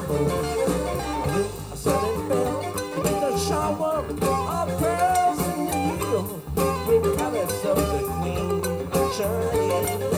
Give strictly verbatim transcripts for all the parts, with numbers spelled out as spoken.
I sat in bed in the shower, of pearls in the heel, with habits of the queen shiny.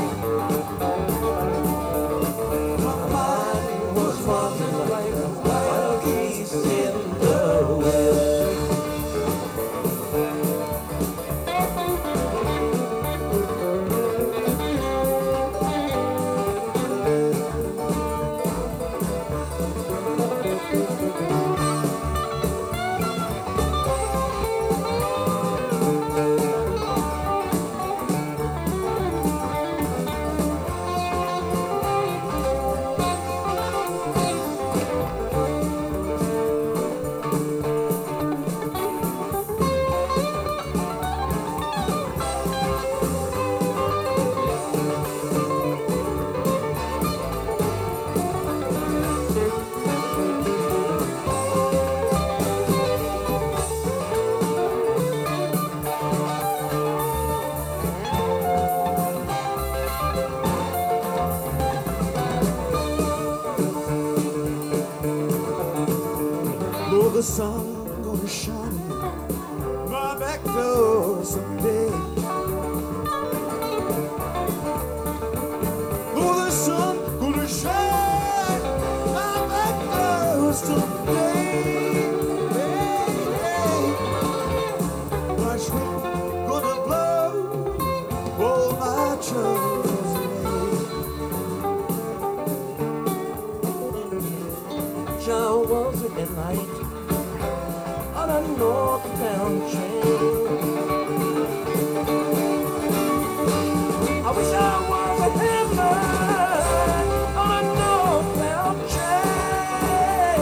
Why the sun gonna shine my back door someday. Oh, the sun gonna shine my back door someday. Hey, hey. Watch me gonna blow all my troubles away. Showers at night on a northbound train. I wish I was a heaven on a northbound train.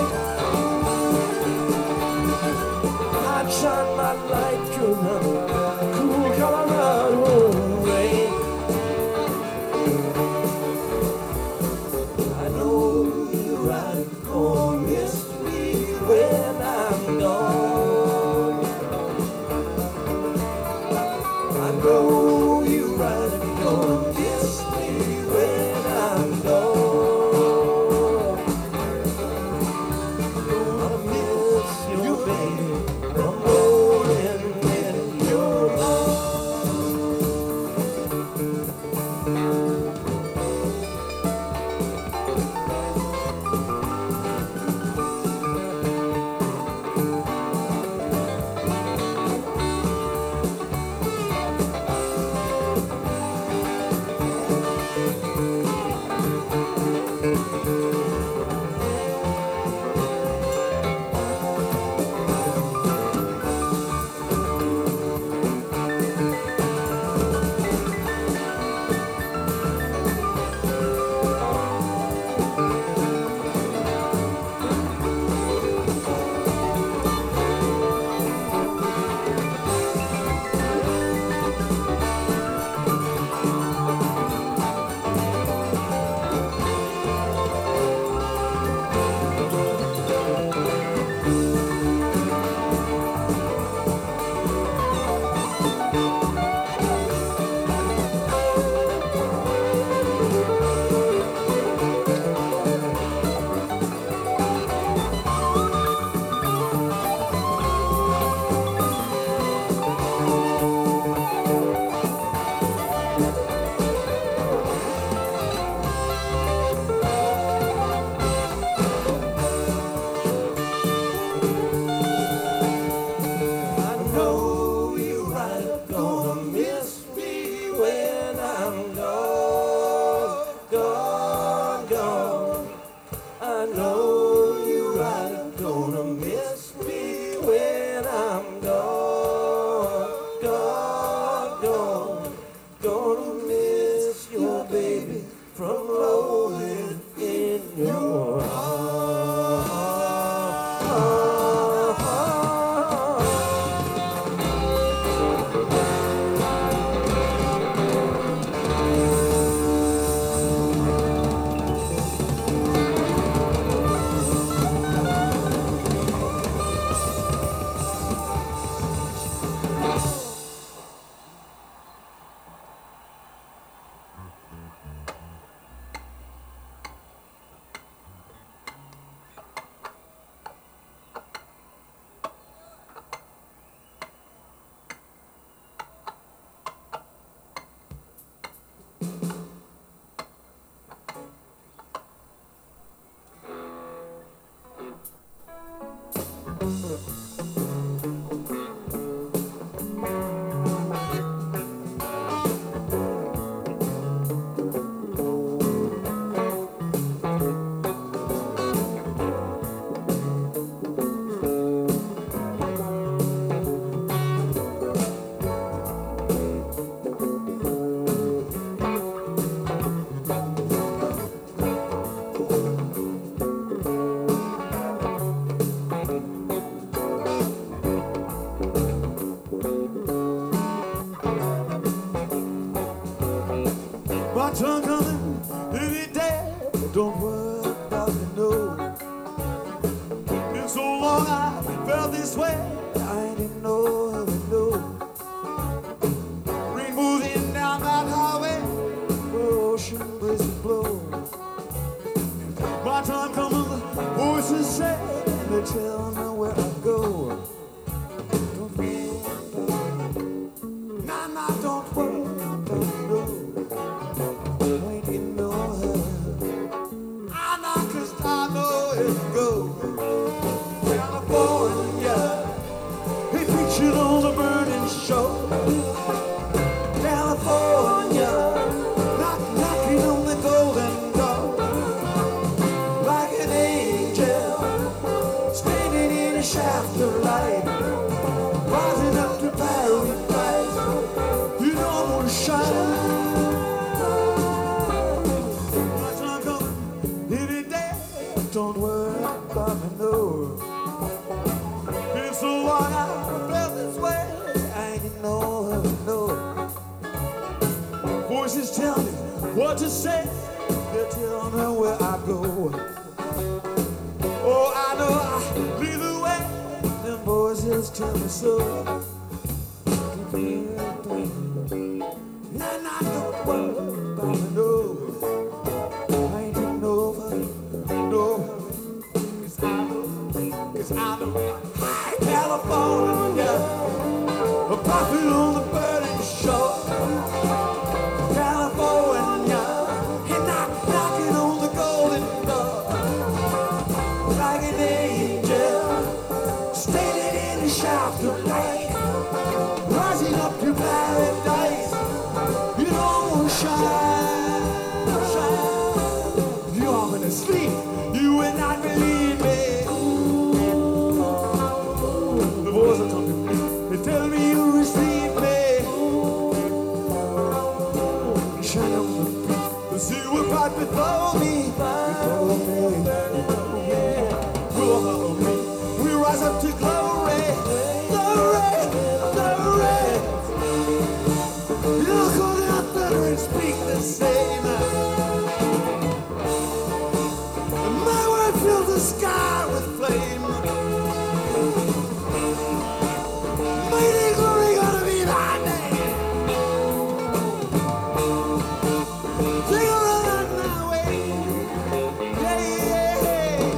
I'd shine my light through the cool Colorado rain. I know you're right, gonna miss me when I'm gone. I know you're right, gonna miss me when I'm gone. Gonna miss you, baby, from rolling in your arms. My tongue coming every day. Don't worry about me, no. Been so long I felt this way. I didn't know how to know. Rain moving down that highway, ocean breeze will blow. My time coming, voices say, they tell me where I where to go. California, he pictured on the burning shore. California, knock, knocking on the golden door. Like an angel, standing in a shaft of light, rising up to paradise. You know I'm gonna shine. Don't worry about me, no. Been so long I felt this way. I ain't know, no. Voices tell me what to say. They tell me where I go. Oh, I know I lead the way. Them voices tell me so. Nah, nah, don't worry about me, no. I ain't in nobody. No, cause I know, cause I know California, a prophet on the burning shore. California, he knock, knocking on the golden door. Like an angel, standing in a shaft of light, rising up to paradise. You don't shine, shine. You are gonna sleep. You will not believe me. The voice are talking to me. They tell me you receive me. Shine up the beat. The sea will fight before me. Before me. Will follow me. We rise up to glory. Glory. Glory. Look on out there and speak the same. Fill the sky with flame. Mighty glory gonna be thy name. Take a run my way. Yeah, yeah.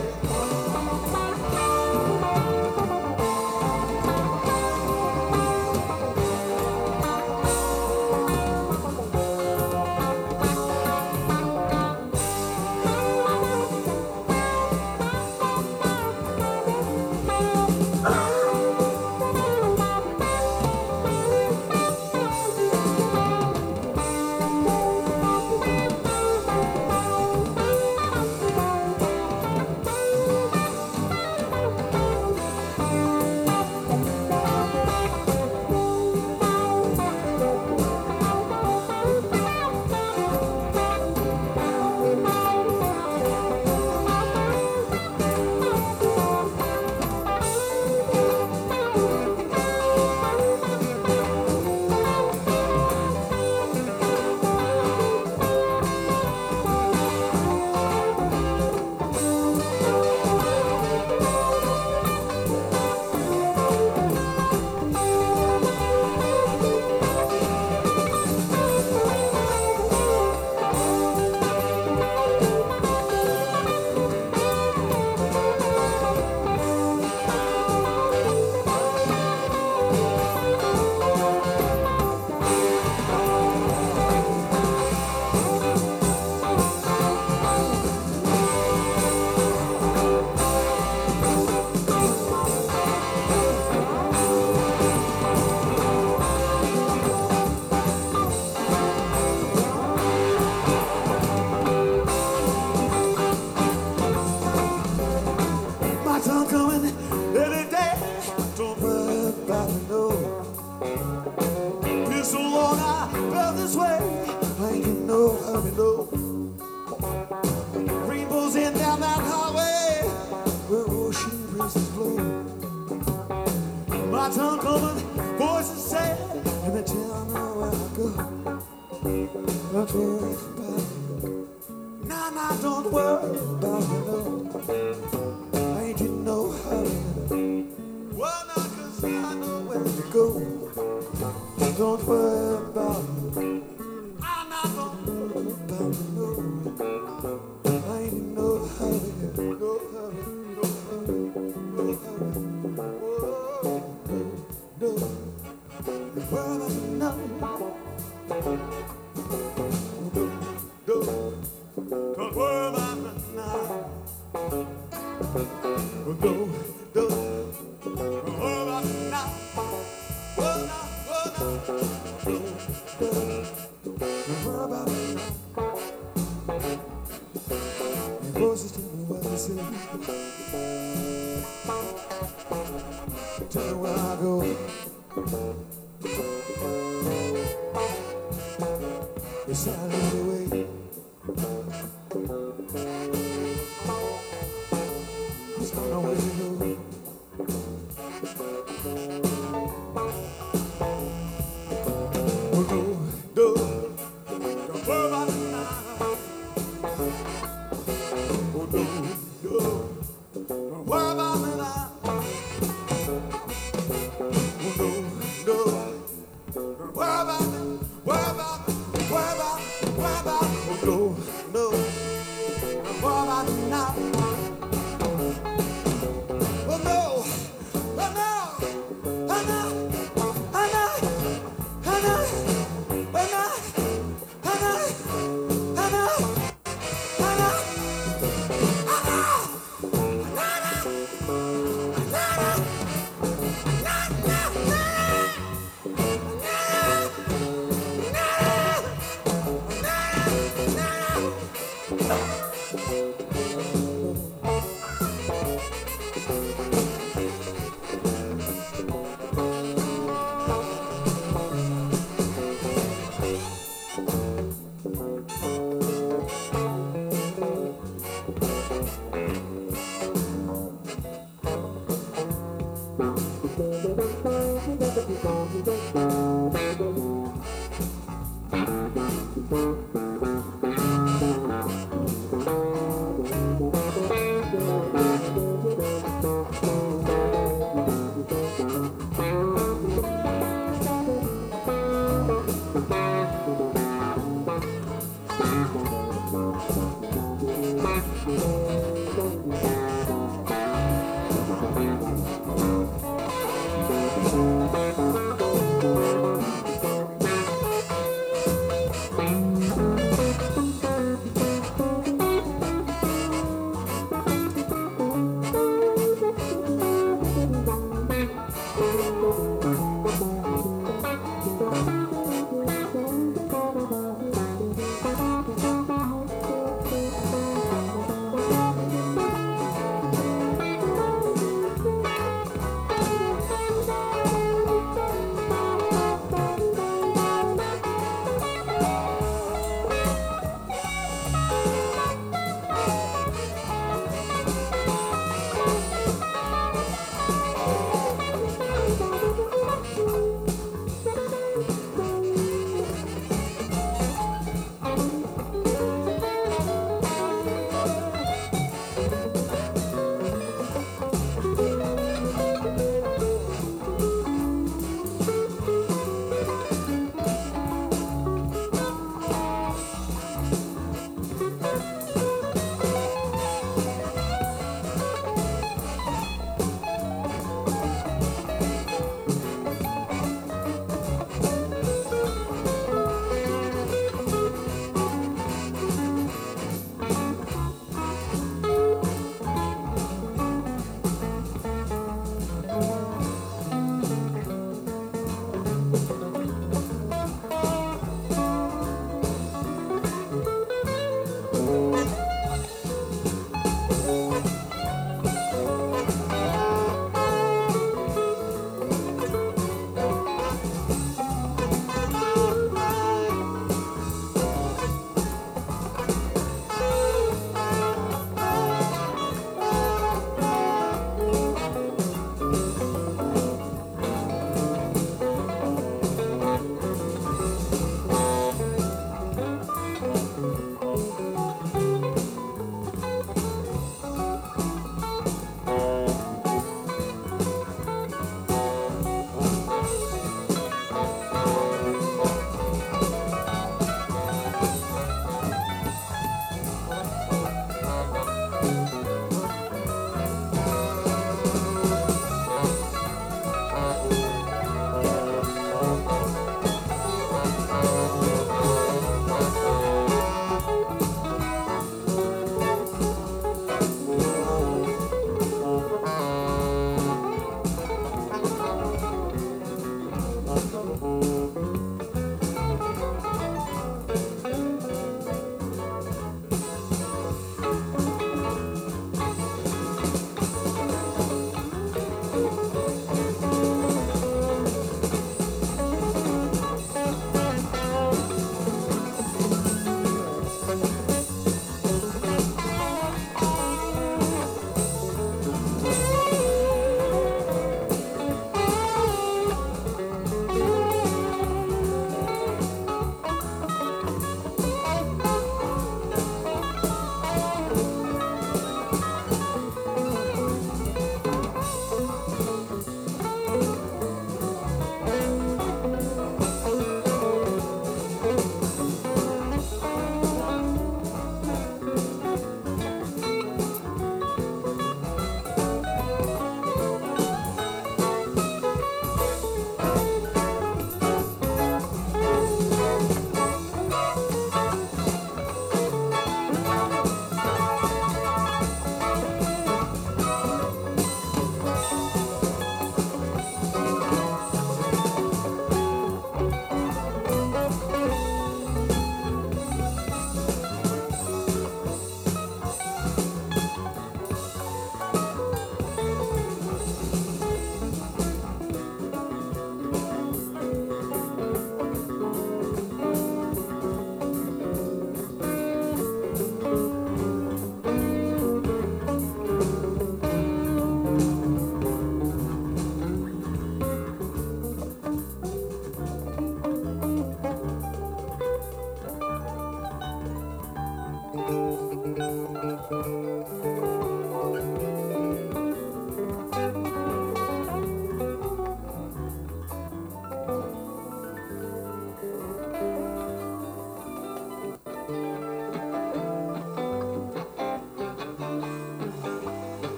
Rainbows in down that highway where ocean breezes blow. My tongue coming, voices say, and they tell me where I go. Don't worry about it. Nah, nah, don't worry about it, no. I ain't in no hurry. Well, nah, cause I know where to go. Don't worry about it. I'm not gonna worry about it, no. I ain't in no hurry, no hurry, no hurry, no hurry. Oh, no, no. Oh, no, no, oh, about it now. Oh, no, oh, no, no, oh, about it now. Your voices tell me what to say. Tell me where I go. The sound of the way. There's no way to go. Oh no, no, don't worry about it now. Oh no, no, don't worry about it now. Oh no, no, don't worry about it, worry about it, worry about it, worry about it. Oh no, no, don't worry about it now. Oh no, oh no, oh no, oh no, oh no.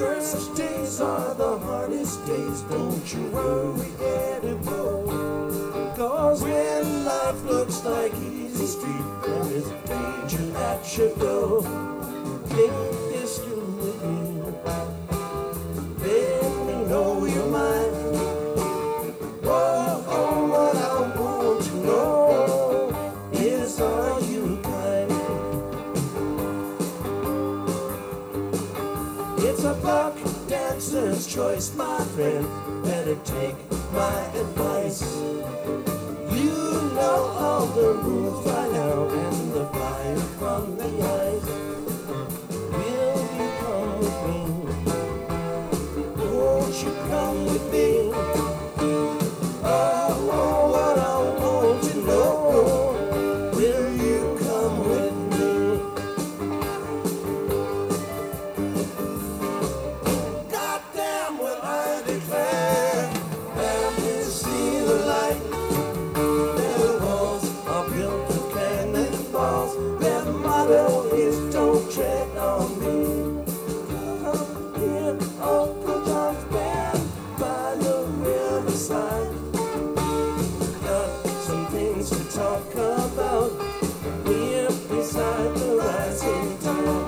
first days are the hardest days. Don't you worry anymore. Cause when life looks like easy street, there is danger at your door. Think this through with me. Let me know your mind. Oh, oh, what I want to know is, are you kind? It's a buck dancer's choice, my friend. Better take my advice. You know all the rules by now, and the fire from the ice. Will you come with me? Won't you come with me? Oh, oh, what I want to know. Will you come with me? Goddamn, will I declare, let me see the light. Their walls are built of cannonballs. Their motto is don't tread on me. Come here, Uncle John's band by the riverside. Got some things to talk about here beside the rising tide.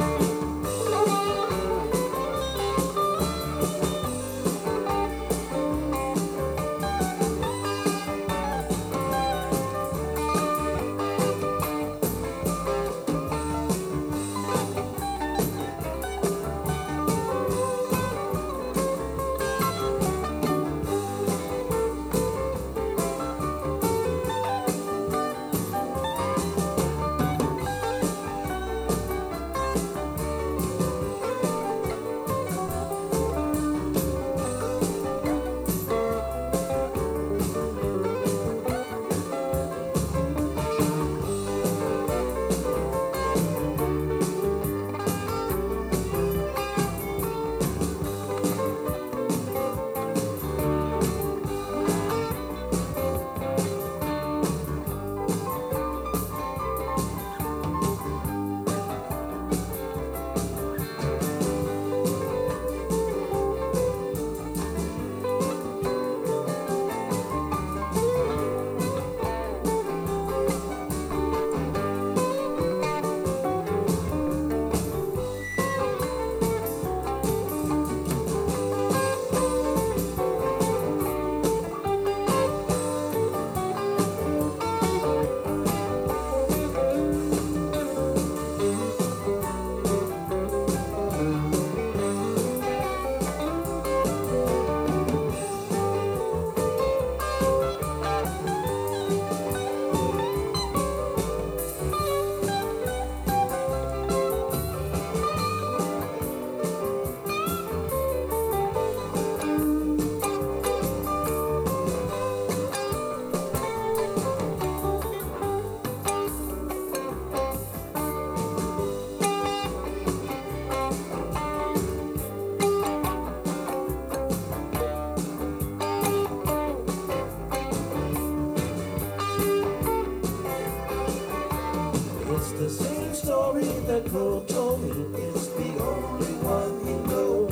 It's the same story that Crow told me. It's the only one you know.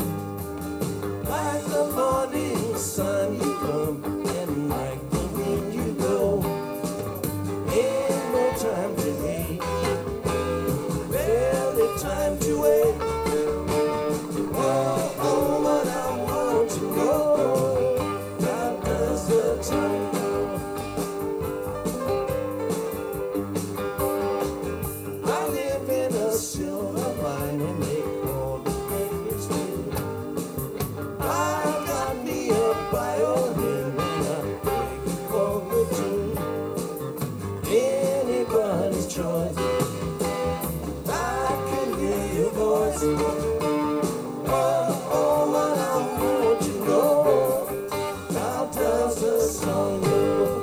Like the morning sun you come, and like the wind you go. Ain't no time to hate, barely time to wait. Oh, oh, what I want to know, how does the time go? Silver lining, they call the biggest thing. I got me a violin and I'm begging for the tune. Anybody's choice, I can hear your voice. Oh, oh, what I want to know, how does the song go?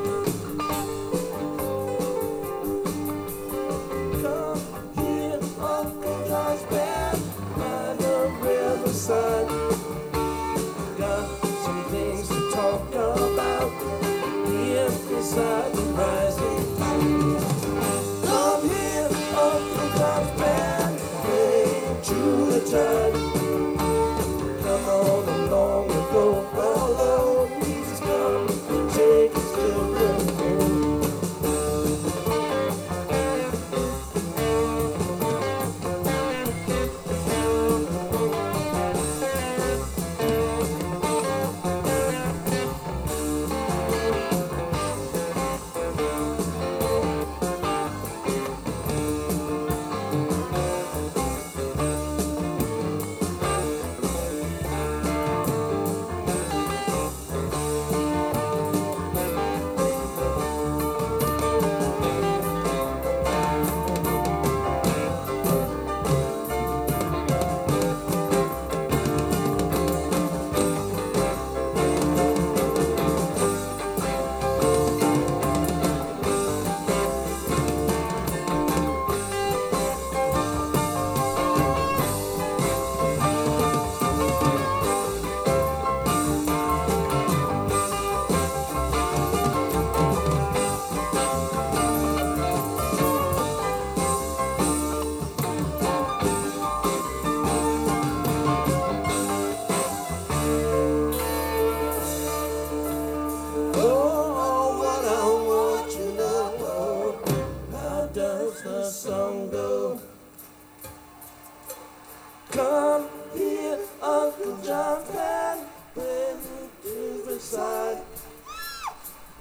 Side. Got some things to talk about here beside the rising tide. Come here, Uncle John's band, play to the tide. Come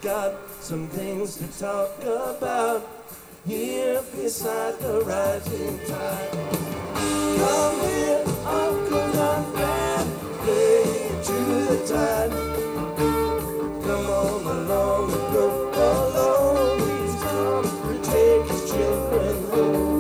got some things to talk about here beside the rising tide. Come here, Uncle John, and play to the tide. Come on along and go along. He's come to take his children home.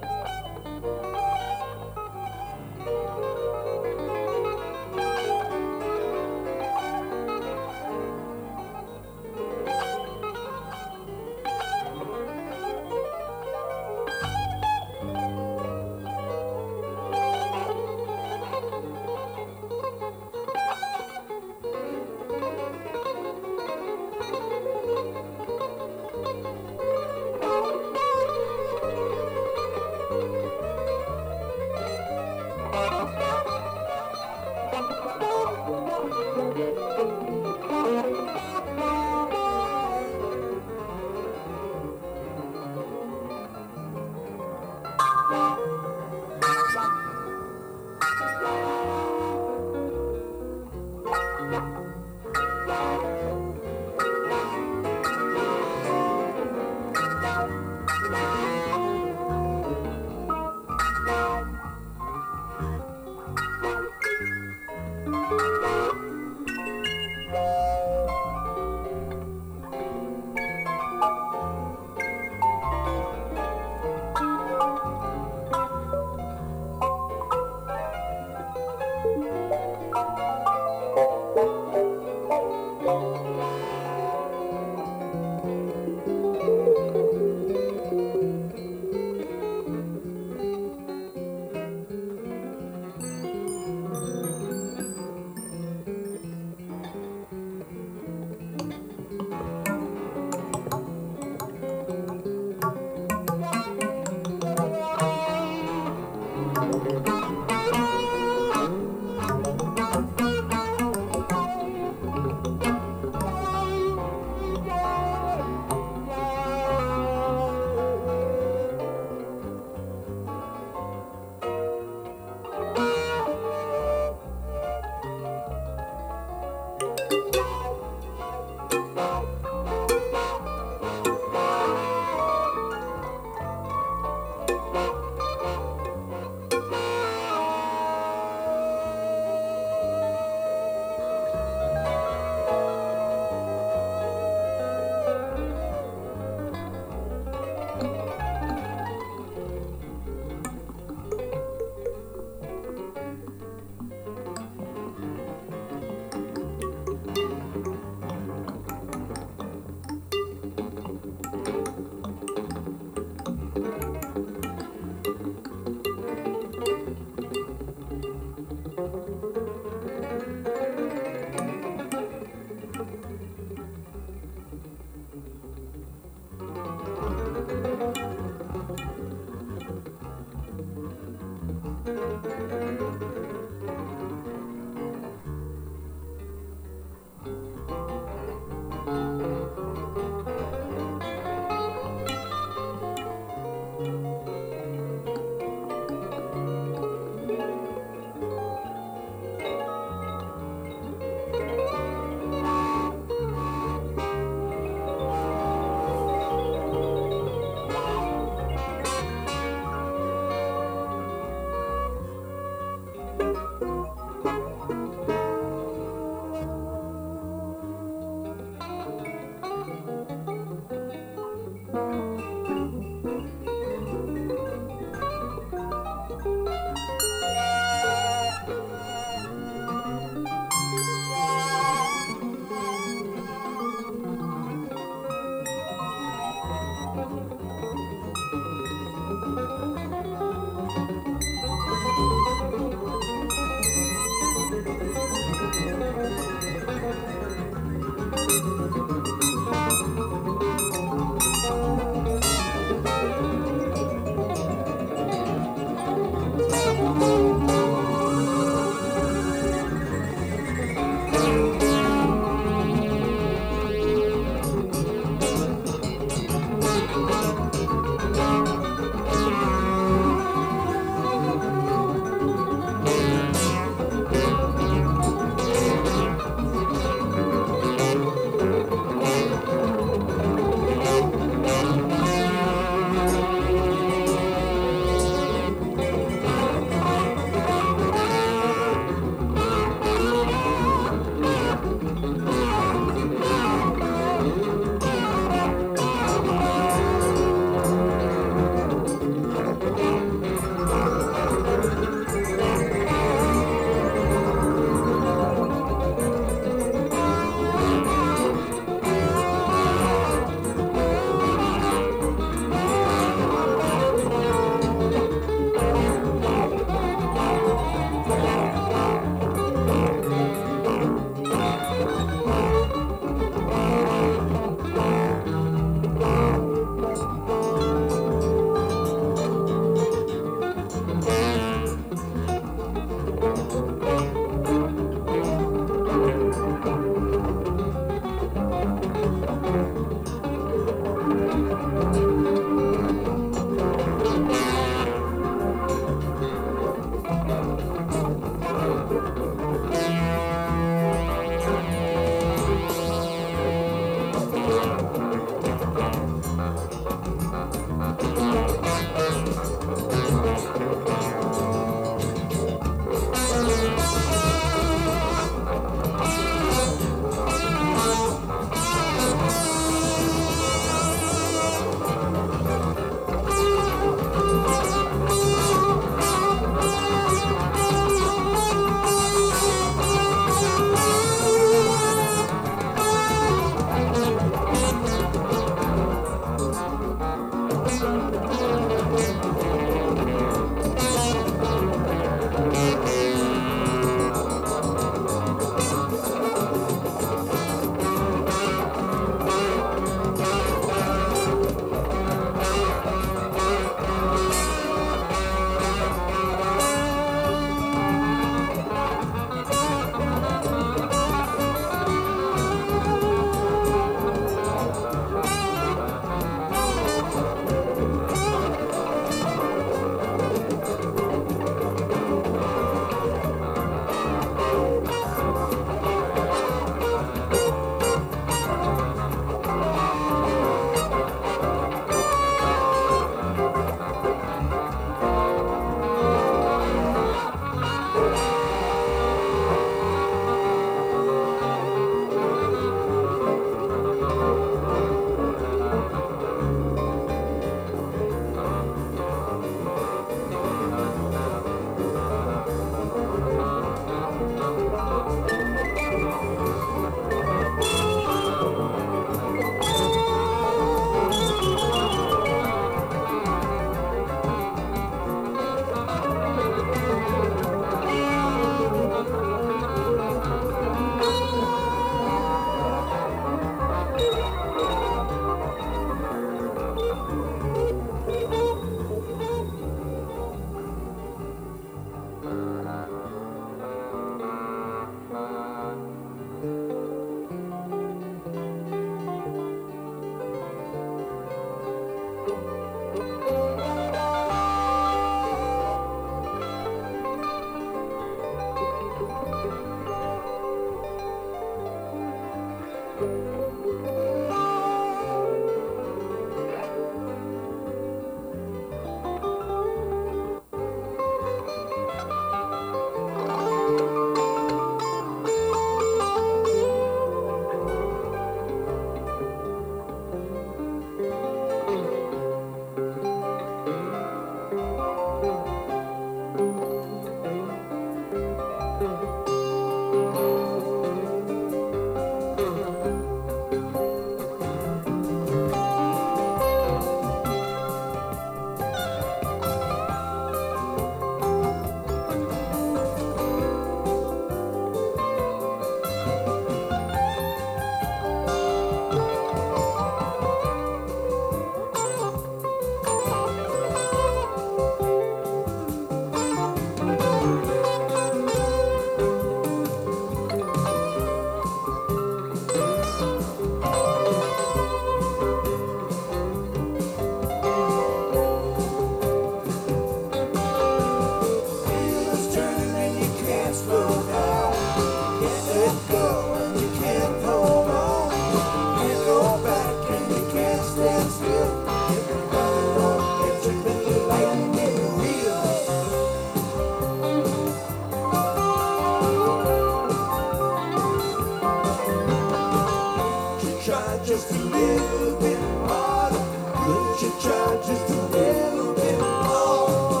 just a little bit harder? Couldn't you try just a little bit more?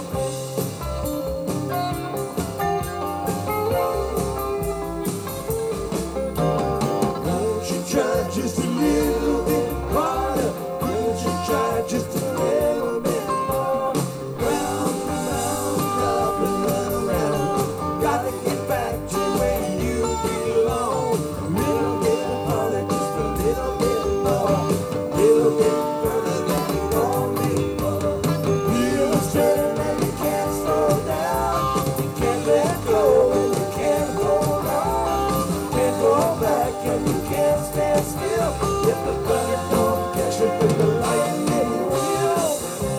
Won't you try just a little bit harder? Couldn't you try just a little bit more? Round and round, up and run around. Gotta get back to where you belong. A little bit harder, just a little bit more. A little bit further than you normally go. Wheels turn and you can't slow down. You can't let go and you can't hold on. Can't go back and you can't stand still. If the thunder don't catch you with the lightning wheel.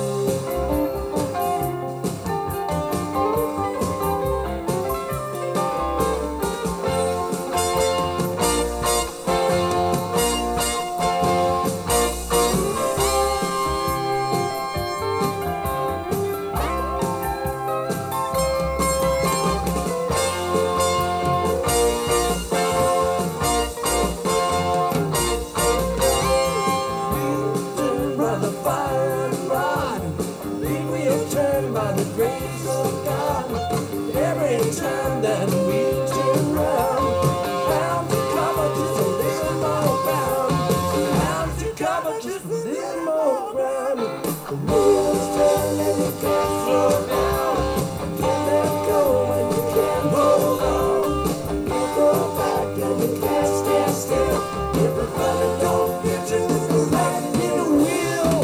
Turn by the fire and rod. Big wheel turn by the grace of God. Every time that we turn round, bound to cover just a little more ground. Bound to cover just a little more ground. The wheels turn and you can't slow down. Can't let go and you can't hold on. Can't go back and you can't stand still. If the thunder don't get you with the lightning wheel.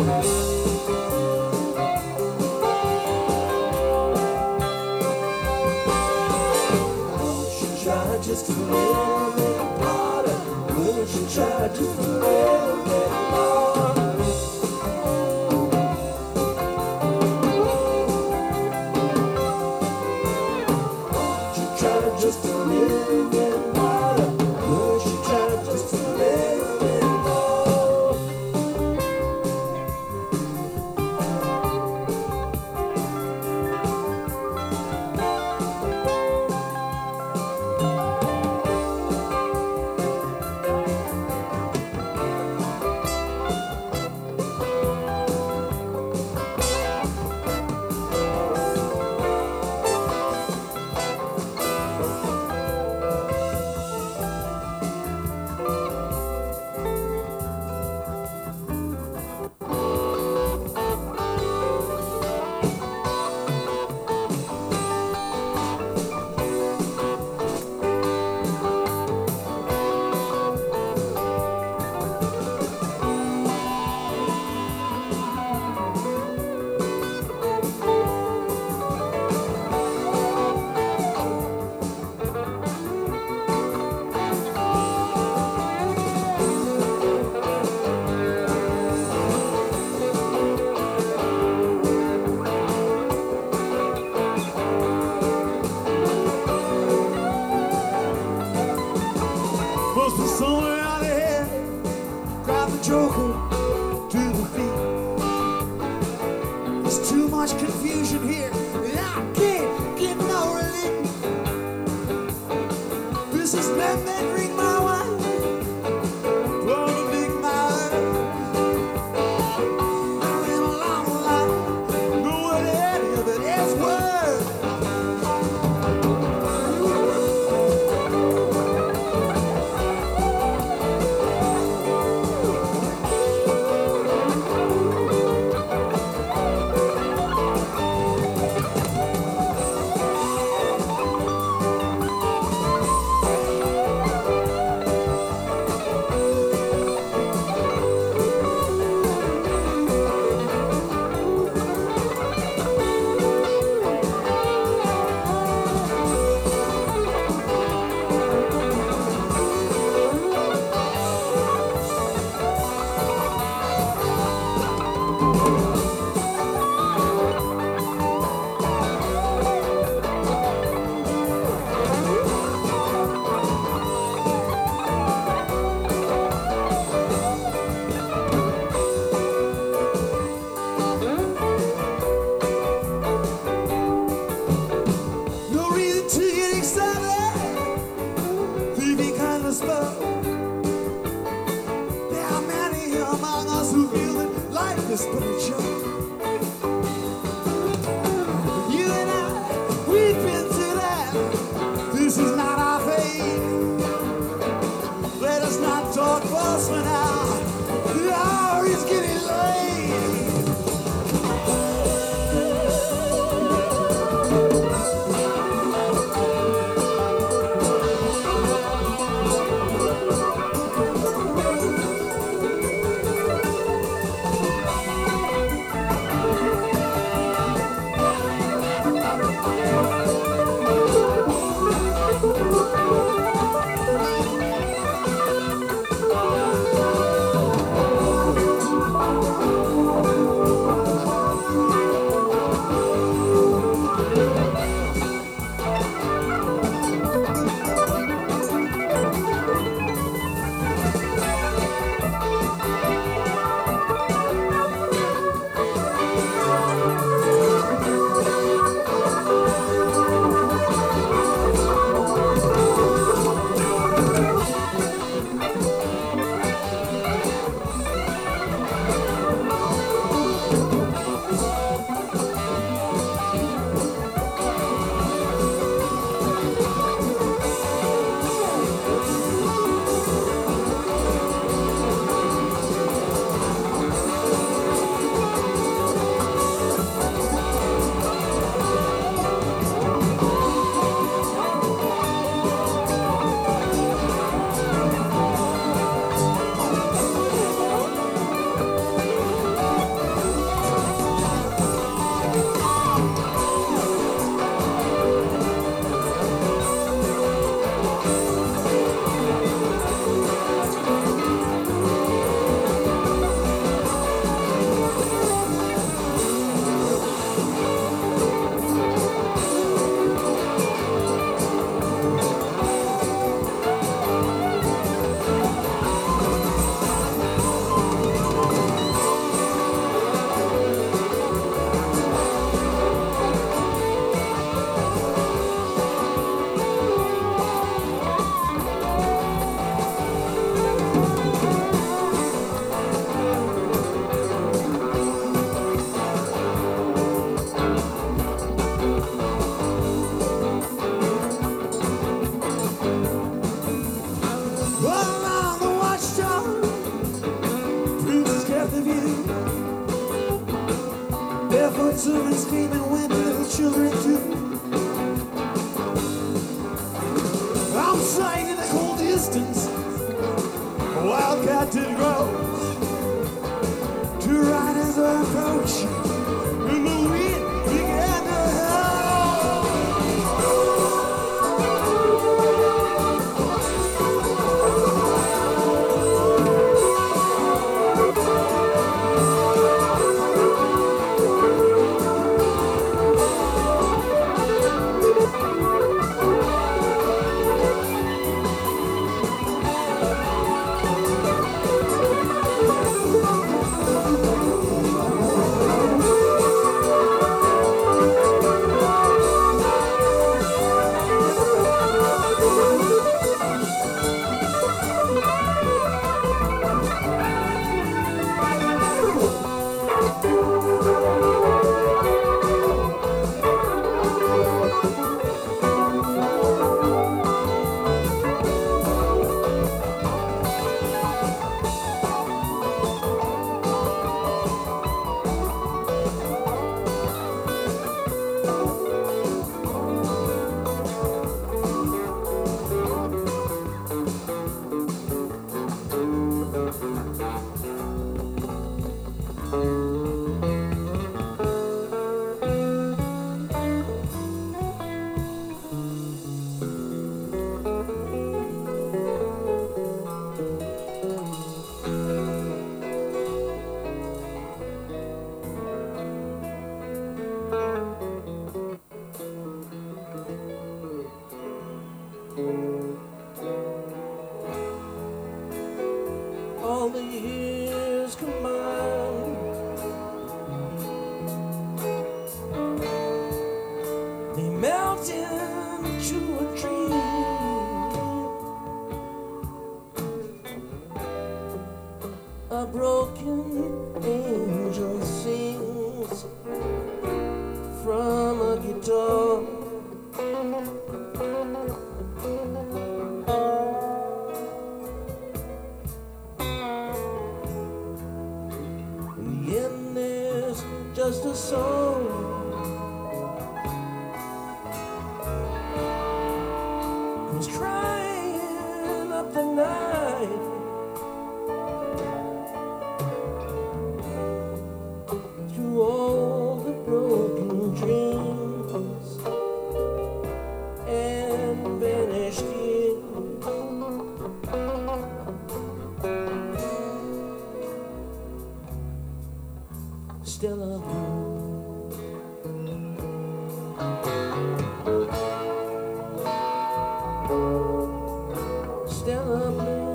Won't you try just a little bit harder? Won't you try just a little bit more? Won't you try just a little bit harder? Won't you try just a little bit more? Must be somewhere out ahead. Grab the joker to the feet. There's too much confusion here. And I can't get no relief. This is let me drink my wine. Gonna dig my earth. There ain't a long line. Know what any of it is worth. There are many sang in the cold distance. A wildcat did grow. Two riders were approaching, and the wind began to howl. All the years combined, they melt into a dream. A broken angel sings from a guitar. In the end, there's just a soul who's crying up the night. Through all the broken dreams and vanished years. Stella Blue, Stella Blue.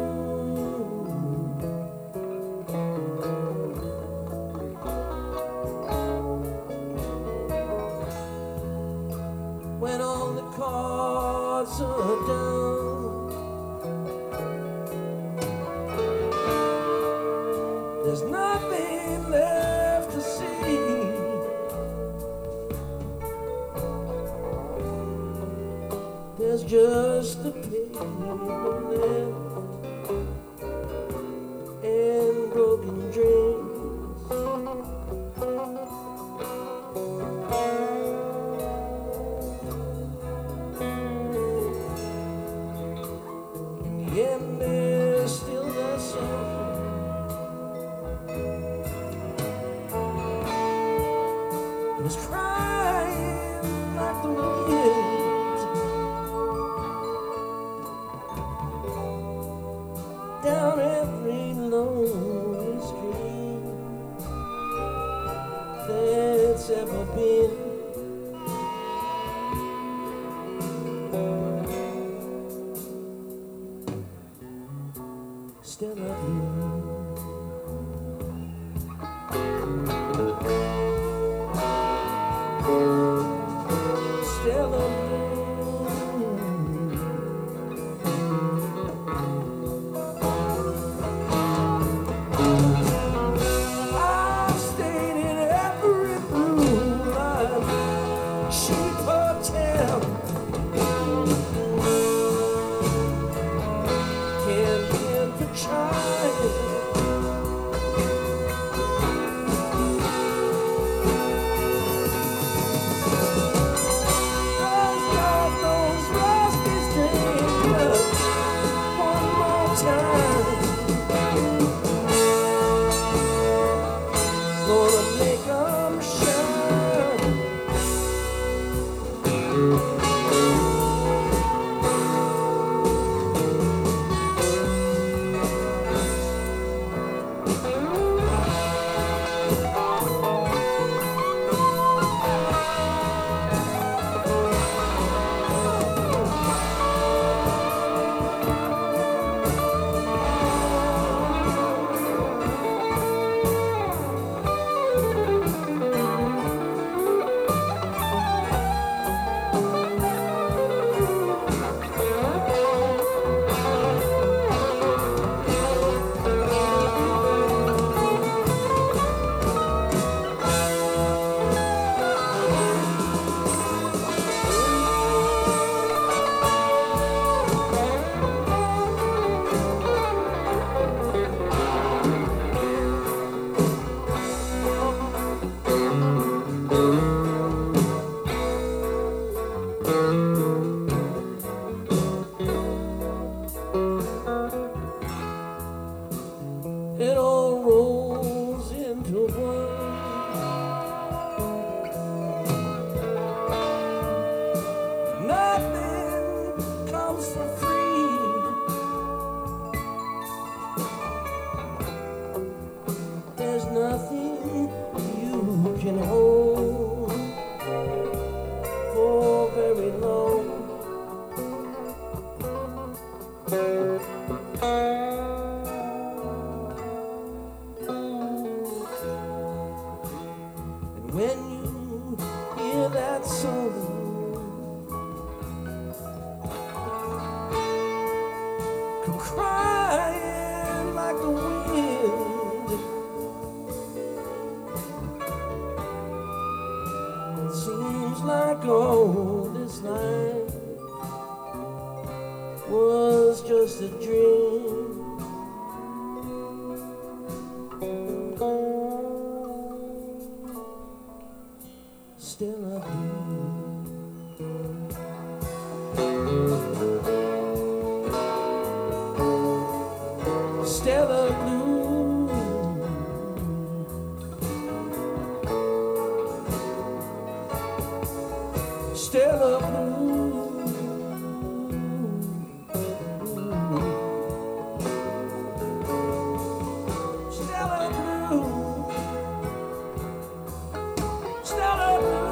When all the cards are down, there's nothing left to see. There's just the paper left and broken dreams. In the end, there's still that song who's crying like the wind down every lonely street that's ever been. Stella Blue, Stella Blue. I've stayed in every blue line cheap hotel. Can't get for trying. Those rusty strings It all rolls into one. Nothing comes for free. There's nothing you can hold for very long. When you hear that song, come crying like the wind. It seems like all this life was just a dream. Still I do. Still I blue. Still I blue. Still I blue. Still I blue.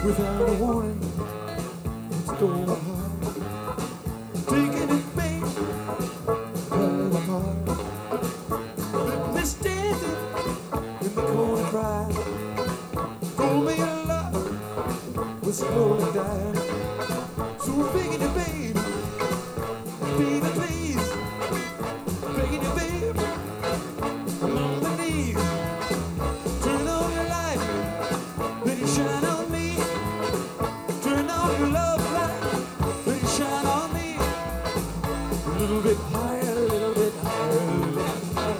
without a warning. Stole my heart, taking it, babe, falling apart. Let me standing in the corner crying. Told me your love was slowly dying. So I'm begging you, babe, baby, please, begging you, babe, I'm on my knees. Turn on your light, let it shine on me. Turn on your love light, let it shine on me. A little bit higher, a little bit higher, a little bit higher.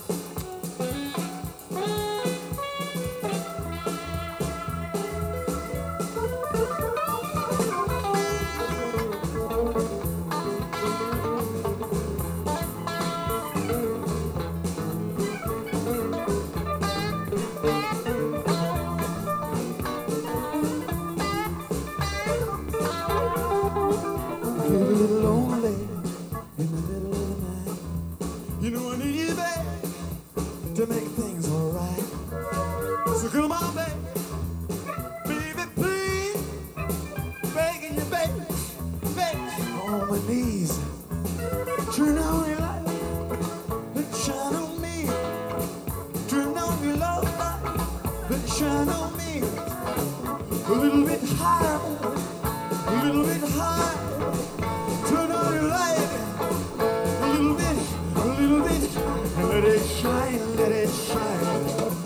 I feel a little lonely in the middle of the night. You know I need you, babe, to make things alright. So come on, baby, baby, please, begging you, baby, baby, on my knees. Turn on your light, let it shine on me. Turn on your love light, let it shine on me. A little bit higher, a little bit higher. Turn on your light, a little bit, a little bit, and let it shine, let it shine.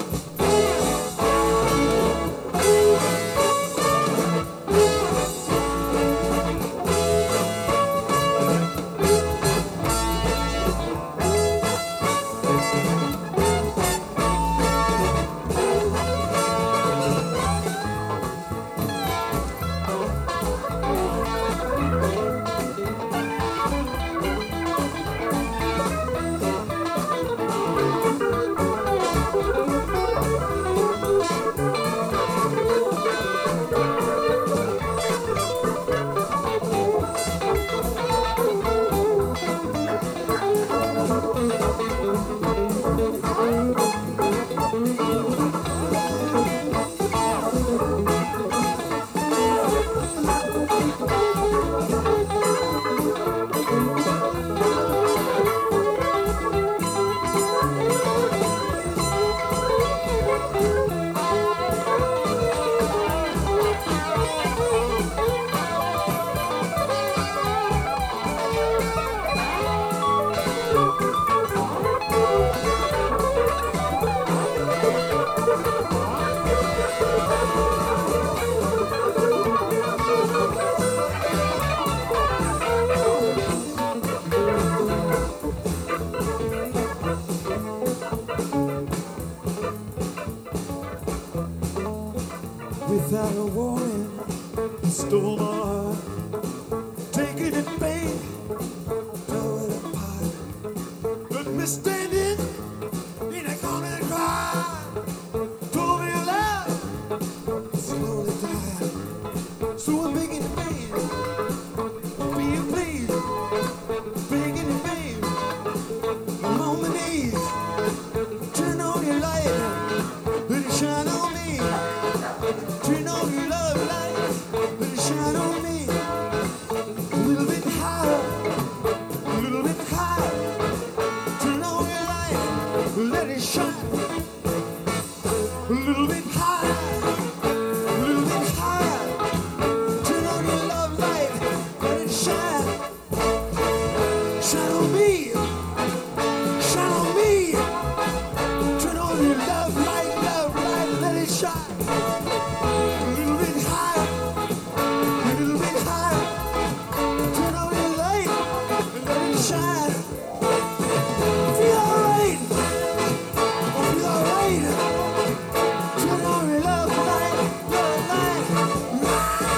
Without a warning, you stole my heart. Taking it, babe, throw it apart. Let me stand in, in a corner and cry. Told me your love slowly died. So I'm begging you, babe, be please, begging you, babe, I'm on my knees. Turn on your light, let it shine on me. Turn on your love light, let it shine on me. A little bit higher, a little bit higher. Turn on your light, let it shine. A little bit higher, a little bit higher. Turn on your love light, let it shine. Shine on me, shine on me. Turn on your love light, love light, let it shine. A little bit higher, a little bit higher. Turn on your light and let it shine. Feel alright, feel alright. Turn on your love light, love light.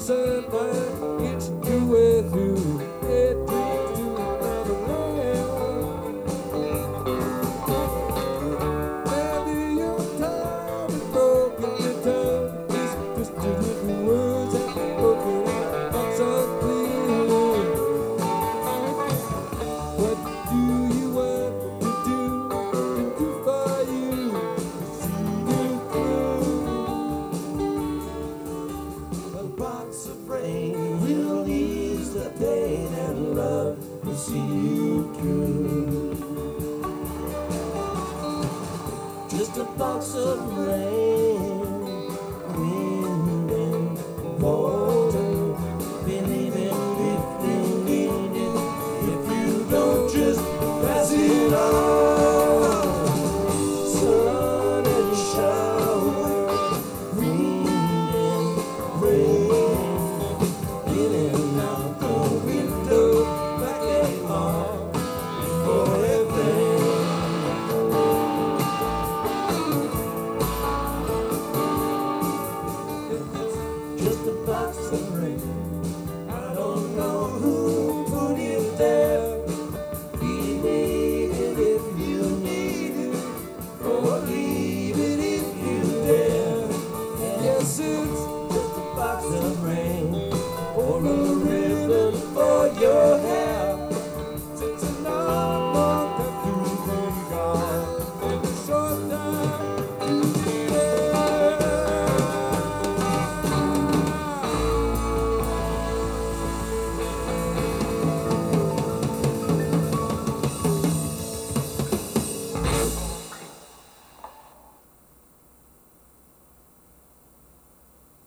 sunlight gets your way through. It leads to another land. Maybe you're tired and broken, your tongue is twisted with the words that are broken out. Thoughts unclear. What do you want to do? To do for you? To see you through. A box of rain.